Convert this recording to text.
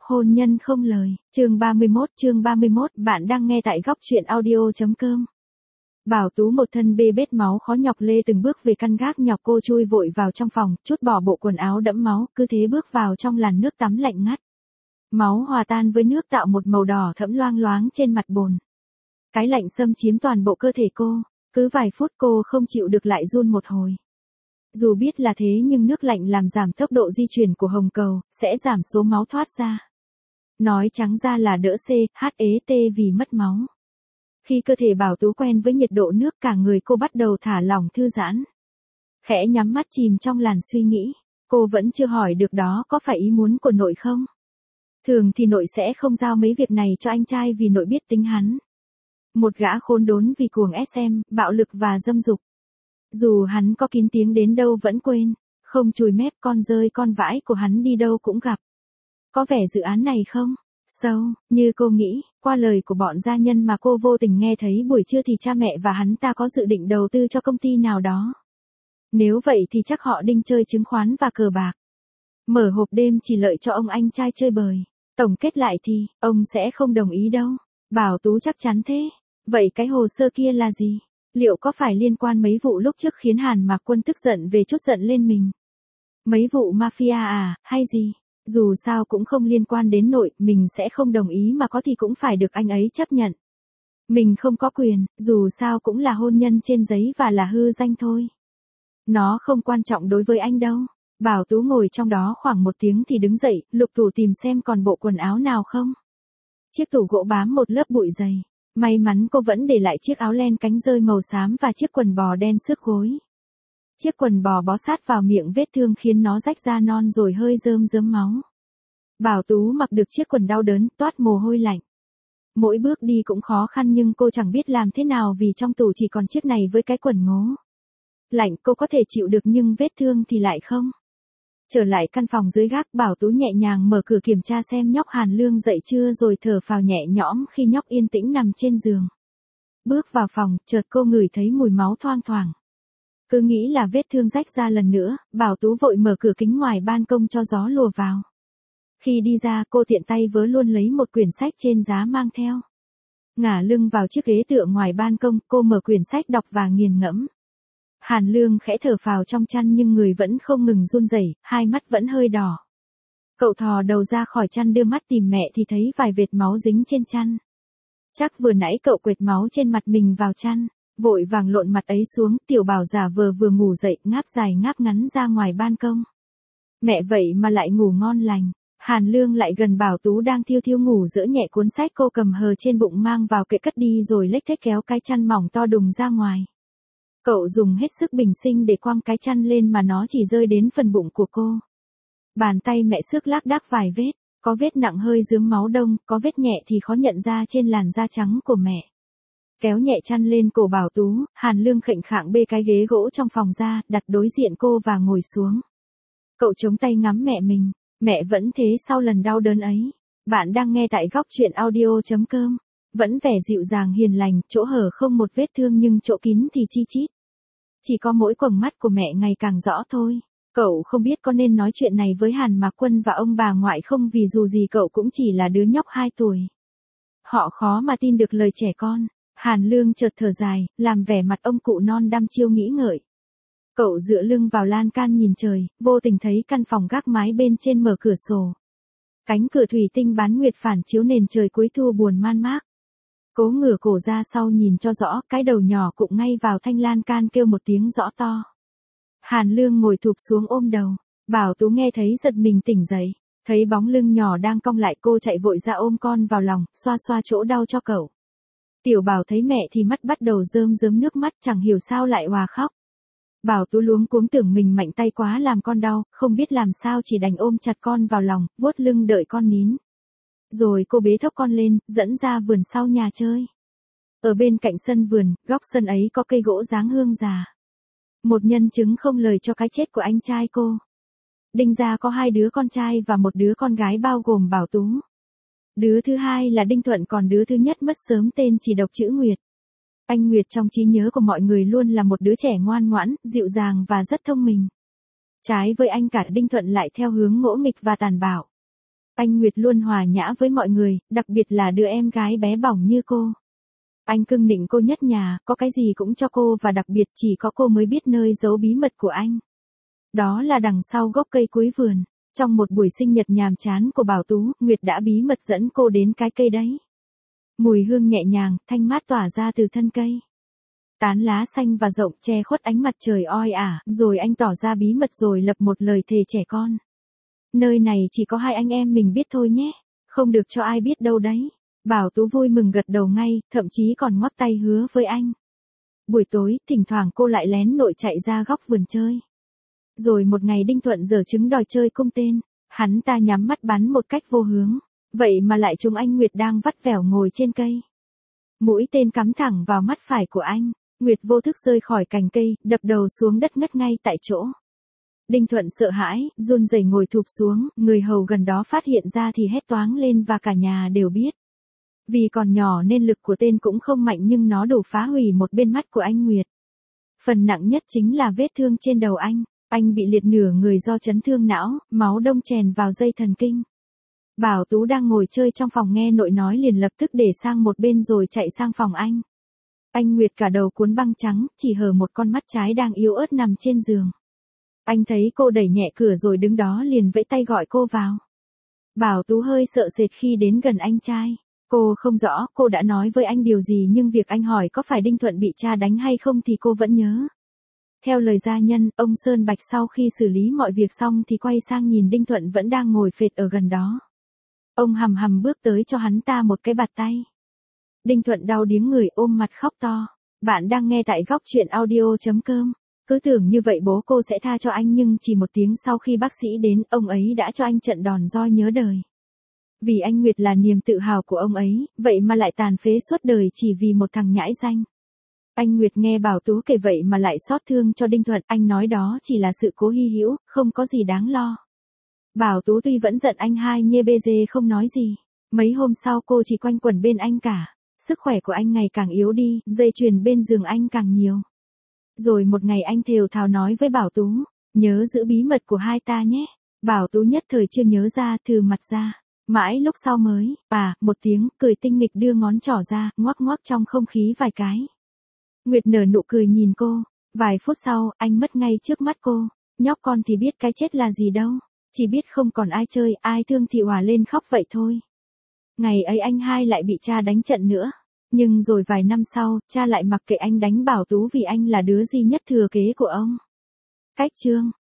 Hôn nhân không lời, chương 31, bạn đang nghe tại góc truyện audio.com. Bảo Tú một thân bê bết máu khó nhọc lê từng bước về căn gác nhọc, cô chui vội vào trong phòng, trút bỏ bộ quần áo đẫm máu, cứ thế bước vào trong làn nước tắm lạnh ngắt. Máu hòa tan với nước tạo một màu đỏ thẫm loang loáng trên mặt bồn. Cái lạnh xâm chiếm toàn bộ cơ thể cô, cứ vài phút cô không chịu được lại run một hồi. Dù biết là thế nhưng nước lạnh làm giảm tốc độ di chuyển của hồng cầu, sẽ giảm số máu thoát ra. Nói trắng ra là đỡ CHET vì mất máu. Khi cơ thể Bảo Tú quen với nhiệt độ nước, cả người cô bắt đầu thả lỏng thư giãn. Khẽ nhắm mắt chìm trong làn suy nghĩ, cô vẫn chưa hỏi được đó có phải ý muốn của nội không? Thường thì nội sẽ không giao mấy việc này cho anh trai vì nội biết tính hắn. Một gã khốn đốn vì cuồng SM, bạo lực và dâm dục. Dù hắn có kín tiếng đến đâu vẫn quên, không chùi mép, con rơi con vãi của hắn đi đâu cũng gặp. Có vẻ dự án này không sâu như cô nghĩ, qua lời của bọn gia nhân mà cô vô tình nghe thấy buổi trưa thì cha mẹ và hắn ta có dự định đầu tư cho công ty nào đó. Nếu vậy thì chắc họ định chơi chứng khoán và cờ bạc. Mở hộp đêm chỉ lợi cho ông anh trai chơi bời. Tổng kết lại thì, ông sẽ không đồng ý đâu. Bảo Tú chắc chắn thế. Vậy cái hồ sơ kia là gì? Liệu có phải liên quan mấy vụ lúc trước khiến Hàn Mạc Quân tức giận về trút giận lên mình? Mấy vụ mafia à, hay gì? Dù sao cũng không liên quan đến nội, mình sẽ không đồng ý, mà có thì cũng phải được anh ấy chấp nhận. Mình không có quyền, dù sao cũng là hôn nhân trên giấy và là hư danh thôi. Nó không quan trọng đối với anh đâu. Bảo Tú ngồi trong đó khoảng 1 tiếng thì đứng dậy, lục tủ tìm xem còn bộ quần áo nào không. Chiếc tủ gỗ bám một lớp bụi dày. May mắn cô vẫn để lại chiếc áo len cánh rơi màu xám và chiếc quần bò đen xước gối. Chiếc quần bò bó sát vào miệng vết thương khiến nó rách ra non rồi hơi rơm rớm máu. Bảo Tú mặc được chiếc quần đau đớn, toát mồ hôi lạnh. Mỗi bước đi cũng khó khăn nhưng cô chẳng biết làm thế nào vì trong tủ chỉ còn chiếc này với cái quần ngố. Lạnh cô có thể chịu được nhưng vết thương thì lại không. Trở lại căn phòng dưới gác, Bảo Tú nhẹ nhàng mở cửa kiểm tra xem nhóc Hàn Lương dậy chưa rồi thở phào nhẹ nhõm khi nhóc yên tĩnh nằm trên giường. Bước vào phòng, chợt cô ngửi thấy mùi máu thoang thoảng. Cứ nghĩ là vết thương rách ra lần nữa, Bảo Tú vội mở cửa kính ngoài ban công cho gió lùa vào. Khi đi ra cô tiện tay vớ luôn lấy một quyển sách trên giá mang theo. Ngả lưng vào chiếc ghế tựa ngoài ban công, cô mở quyển sách đọc và nghiền ngẫm. Hàn Lương khẽ thở phào trong chăn nhưng người vẫn không ngừng run rẩy, hai mắt vẫn hơi đỏ. Cậu thò đầu ra khỏi chăn đưa mắt tìm mẹ thì thấy vài vệt máu dính trên chăn. Chắc vừa nãy cậu quệt máu trên mặt mình vào chăn, vội vàng lộn mặt ấy xuống. Tiểu Bảo giả vờ vừa ngủ dậy, ngáp dài ngáp ngắn ra ngoài ban công. Mẹ vậy mà lại ngủ ngon lành. Hàn Lương lại gần Bảo Tú đang thiêu thiêu ngủ, giở nhẹ cuốn sách cô cầm hờ trên bụng mang vào kệ cất đi rồi lếch thếch kéo cái chăn mỏng to đùng ra ngoài. Cậu dùng hết sức bình sinh để quăng cái chăn lên mà nó chỉ rơi đến phần bụng của cô. Bàn tay mẹ xước lác đác vài vết, có vết nặng hơi rướm máu đông, có vết nhẹ thì khó nhận ra trên làn da trắng của mẹ. Kéo nhẹ chăn lên cổ Bảo Tú, Hàn Lương khệnh khạng bê cái ghế gỗ trong phòng ra, đặt đối diện cô và ngồi xuống. Cậu chống tay ngắm mẹ mình, mẹ vẫn thế sau lần đau đớn ấy. Bạn đang nghe tại góc truyện audio.com. Vẫn vẻ dịu dàng hiền lành, chỗ hở không một vết thương nhưng chỗ kín thì chi chít. Chỉ có mỗi quầng mắt của mẹ ngày càng rõ thôi. Cậu không biết có nên nói chuyện này với Hàn Mạc Quân và ông bà ngoại không, vì dù gì cậu cũng chỉ là đứa nhóc 2 tuổi. Họ khó mà tin được lời trẻ con. Hàn Lương chợt thở dài, làm vẻ mặt ông cụ non đăm chiêu nghĩ ngợi. Cậu dựa lưng vào lan can nhìn trời, vô tình thấy căn phòng gác mái bên trên mở cửa sổ. Cánh cửa thủy tinh bán nguyệt phản chiếu nền trời cuối thu buồn man mác. Cố ngửa cổ ra sau nhìn cho rõ, cái đầu nhỏ cụng ngay vào thanh lan can kêu một tiếng rõ to. Hàn Lương ngồi thụp xuống ôm đầu. Bảo Tú nghe thấy giật mình tỉnh dậy. Thấy bóng lưng nhỏ đang cong lại, cô chạy vội ra ôm con vào lòng, xoa xoa chỗ đau cho cậu. Tiểu Bảo thấy mẹ thì mắt bắt đầu rơm rớm nước mắt, chẳng hiểu sao lại òa khóc. Bảo Tú luống cuống tưởng mình mạnh tay quá làm con đau, không biết làm sao chỉ đành ôm chặt con vào lòng, vuốt lưng đợi con nín. Rồi cô bế thốc con lên, dẫn ra vườn sau nhà chơi. Ở bên cạnh sân vườn, góc sân ấy có cây gỗ dáng hương già. Một nhân chứng không lời cho cái chết của anh trai cô. Đinh gia có 2 đứa con trai và 1 đứa con gái bao gồm Bảo Tú. Đứa thứ hai là Đinh Thuận, còn đứa thứ nhất mất sớm tên chỉ độc chữ Nguyệt. Anh Nguyệt trong trí nhớ của mọi người luôn là một đứa trẻ ngoan ngoãn, dịu dàng và rất thông minh. Trái với anh cả, Đinh Thuận lại theo hướng ngỗ nghịch và tàn bạo. Anh Nguyệt luôn hòa nhã với mọi người, đặc biệt là đứa em gái bé bỏng như cô. Anh cưng nịnh cô nhất nhà, có cái gì cũng cho cô và đặc biệt chỉ có cô mới biết nơi giấu bí mật của anh. Đó là đằng sau gốc cây cuối vườn. Trong một buổi sinh nhật nhàm chán của Bảo Tú, Nguyệt đã bí mật dẫn cô đến cái cây đấy. Mùi hương nhẹ nhàng, thanh mát tỏa ra từ thân cây. Tán lá xanh và rộng che khuất ánh mặt trời oi ả, rồi anh tỏ ra bí mật rồi lập một lời thề trẻ con. Nơi này chỉ có hai anh em mình biết thôi nhé, không được cho ai biết đâu đấy. Bảo Tú vui mừng gật đầu ngay, thậm chí còn ngoắc tay hứa với anh. Buổi tối, thỉnh thoảng cô lại lén lội chạy ra góc vườn chơi. Rồi một ngày Đinh Thuận giở trứng đòi chơi cung tên, hắn ta nhắm mắt bắn một cách vô hướng, vậy mà lại trúng anh Nguyệt đang vắt vẻo ngồi trên cây. Mũi tên cắm thẳng vào mắt phải của anh, Nguyệt vô thức rơi khỏi cành cây, đập đầu xuống đất ngất ngay tại chỗ. Đinh Thuận sợ hãi, run rẩy ngồi thụp xuống, người hầu gần đó phát hiện ra thì hét toáng lên và cả nhà đều biết. Vì còn nhỏ nên lực của tên cũng không mạnh nhưng nó đủ phá hủy một bên mắt của anh Nguyệt. Phần nặng nhất chính là vết thương trên đầu anh bị liệt nửa người do chấn thương não, máu đông chèn vào dây thần kinh. Bảo Tú đang ngồi chơi trong phòng nghe nội nói liền lập tức để sang một bên rồi chạy sang phòng anh. Anh Nguyệt cả đầu cuốn băng trắng, chỉ hở một con mắt trái đang yếu ớt nằm trên giường. Anh thấy cô đẩy nhẹ cửa rồi đứng đó liền vẫy tay gọi cô vào. Bảo Tú hơi sợ sệt khi đến gần anh trai. Cô không rõ cô đã nói với anh điều gì nhưng việc anh hỏi có phải Đinh Thuận bị cha đánh hay không thì cô vẫn nhớ. Theo lời gia nhân, ông Sơn Bạch sau khi xử lý mọi việc xong thì quay sang nhìn Đinh Thuận vẫn đang ngồi phệt ở gần đó. Ông hầm hầm bước tới cho hắn ta một cái bạt tay. Đinh Thuận đau điếng người ôm mặt khóc to. Bạn đang nghe tại góc truyện audio.com. Cứ tưởng như vậy bố cô sẽ tha cho anh nhưng chỉ một tiếng sau khi bác sĩ đến, ông ấy đã cho anh trận đòn roi nhớ đời. Vì anh Nguyệt là niềm tự hào của ông ấy, vậy mà lại tàn phế suốt đời chỉ vì một thằng nhãi danh. Anh Nguyệt nghe Bảo Tú kể vậy mà lại xót thương cho Đinh Thuận, anh nói đó chỉ là sự cố hy hữu, không có gì đáng lo. Bảo Tú tuy vẫn giận anh hai nhê bê dê không nói gì. Mấy hôm sau cô chỉ quanh quẩn bên anh cả. Sức khỏe của anh ngày càng yếu đi, dây chuyền bên giường anh càng nhiều. Rồi một ngày anh thều thào nói với Bảo Tú, nhớ giữ bí mật của hai ta nhé. Bảo Tú nhất thời chưa nhớ ra, thừ mặt ra. Mãi lúc sau mới, một tiếng, cười tinh nghịch đưa ngón trỏ ra, ngoắc ngoắc trong không khí vài cái. Nguyệt nở nụ cười nhìn cô. Vài phút sau, anh mất ngay trước mắt cô. Nhóc con thì biết cái chết là gì đâu. Chỉ biết không còn ai chơi, ai thương thì òa lên khóc vậy thôi. Ngày ấy anh hai lại bị cha đánh trận nữa. Nhưng rồi vài năm sau, cha lại mặc kệ anh đánh Bảo Tú vì anh là đứa duy nhất thừa kế của ông. Cách chương